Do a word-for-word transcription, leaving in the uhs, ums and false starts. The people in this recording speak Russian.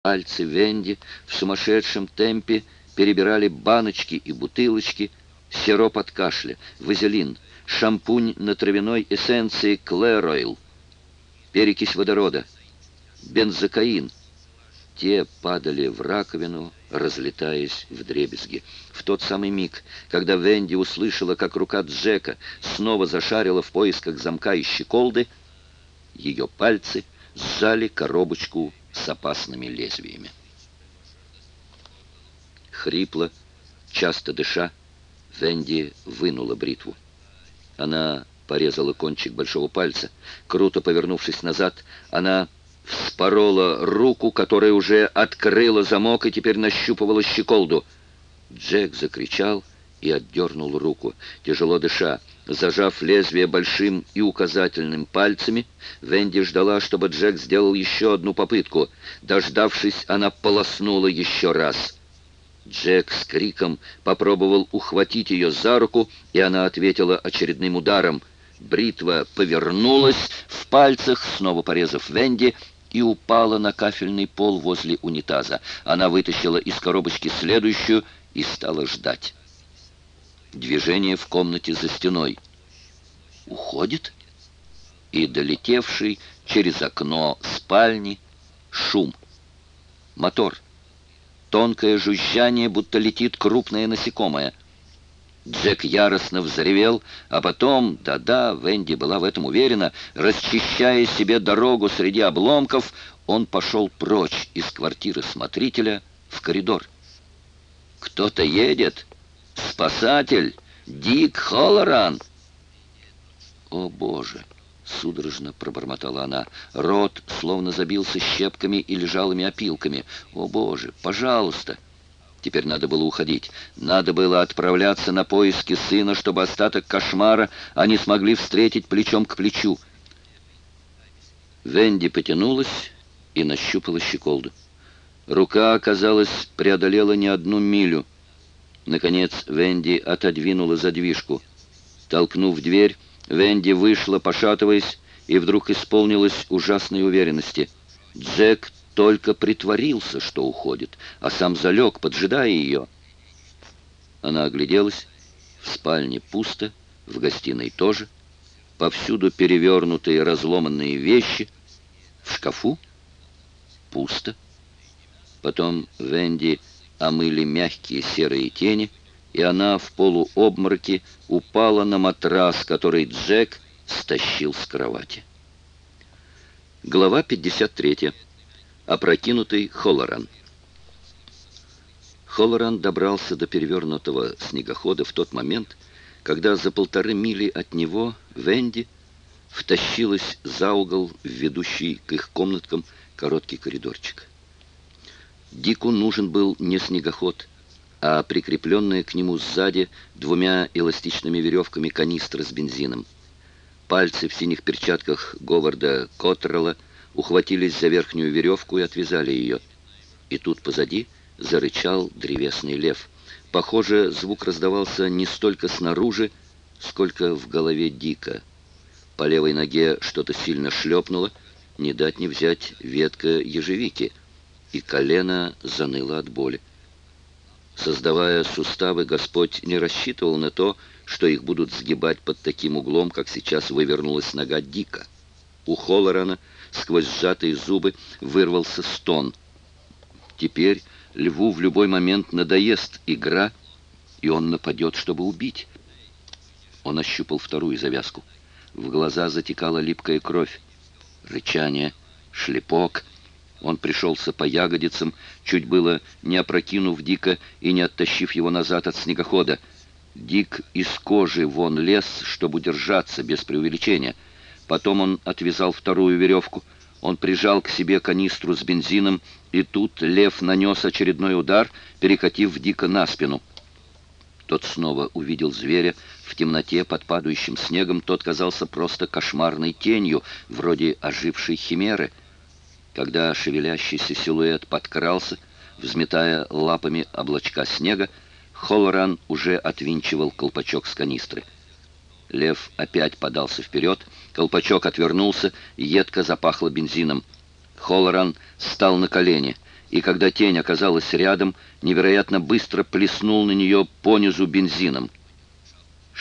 Пальцы Венди в сумасшедшем темпе перебирали баночки и бутылочки, сироп от кашля, вазелин, шампунь на травяной эссенции Клэр-Ойл, перекись водорода, бензокаин. Те падали в раковину, разлетаясь вдребезги. В тот самый миг, когда Венди услышала, как рука Джека снова зашарила в поисках замка и щеколды, ее пальцы сжали коробочку с опасными лезвиями. Хрипло, часто дыша, Венди вынула бритву. Она порезала кончик большого пальца. Круто повернувшись назад, она вспорола руку, которая уже открыла замок и теперь нащупывала щеколду. Джек закричал и отдернул руку. Тяжело дыша, зажав лезвие большим и указательным пальцами, Венди ждала, чтобы Джек сделал еще одну попытку. Дождавшись, она полоснула еще раз. Джек с криком попробовал ухватить ее за руку, и она ответила очередным ударом. Бритва повернулась в пальцах, снова порезав Венди, и упала на кафельный пол возле унитаза. Она вытащила из коробочки следующую и стала ждать. Движение в комнате за стеной. Уходит? И долетевший через окно спальни шум. Мотор. Тонкое жужжание, будто летит крупное насекомое. Джек яростно взревел, а потом, да-да, Венди была в этом уверена, расчищая себе дорогу среди обломков, он пошел прочь из квартиры смотрителя в коридор. «Кто-то едет! Спасатель! Дик Холлоран!» «О, Боже!» — судорожно пробормотала она. Рот словно забился щепками или жалыми опилками. «О, Боже! Пожалуйста!» Теперь надо было уходить. Надо было отправляться на поиски сына, чтобы остаток кошмара они смогли встретить плечом к плечу. Венди потянулась и нащупала щеколду. Рука, казалось, преодолела не одну милю. Наконец Венди отодвинула задвижку. Толкнув дверь, Венди вышла, пошатываясь, и вдруг исполнилась ужасной уверенности. Джек только притворился, что уходит, а сам залег, поджидая ее. Она огляделась. В спальне пусто, в гостиной тоже. Повсюду перевернутые разломанные вещи. В шкафу пусто. Потом Венди омыли мягкие серые тени, и она в полуобмороке упала на матрас, который Джек стащил с кровати. Глава пятьдесят третья. Опрокинутый Холлоран. Холлоран добрался до перевернутого снегохода в тот момент, когда за полторы мили от него Венди втащилась за угол, ведущий к их комнаткам короткий коридорчик. Дику нужен был не снегоход, а прикрепленная к нему сзади двумя эластичными веревками канистра с бензином. Пальцы в синих перчатках Говарда Коттерелла ухватились за верхнюю веревку и отвязали ее. И тут позади зарычал древесный лев. Похоже, звук раздавался не столько снаружи, сколько в голове Дика. По левой ноге что-то сильно шлепнуло, не дать не взять ветка ежевики, и колено заныло от боли. Создавая суставы, Господь не рассчитывал на то, что их будут сгибать под таким углом, как сейчас вывернулась нога Дика. У Холлорана сквозь сжатые зубы вырвался стон. Теперь льву в любой момент надоест игра, и он нападет, чтобы убить. Он ощупал вторую завязку. В глаза затекала липкая кровь. Рычание, шлепок. Он пришелся по ягодицам, чуть было не опрокинув Дика и не оттащив его назад от снегохода. Дик из кожи вон лез, чтобы удержаться, без преувеличения. Потом он отвязал вторую веревку. Он прижал к себе канистру с бензином, и тут лев нанес очередной удар, перекатив Дика на спину. Тот снова увидел зверя в темноте под падающим снегом. Тот казался просто кошмарной тенью, вроде ожившей химеры. Когда шевелящийся силуэт подкрался, взметая лапами облачка снега, Холлоран уже отвинчивал колпачок с канистры. Лев опять подался вперед, колпачок отвернулся, едко запахло бензином. Холлоран встал на колени. и когда тень оказалась рядом, невероятно быстро плеснул на нее понизу бензином.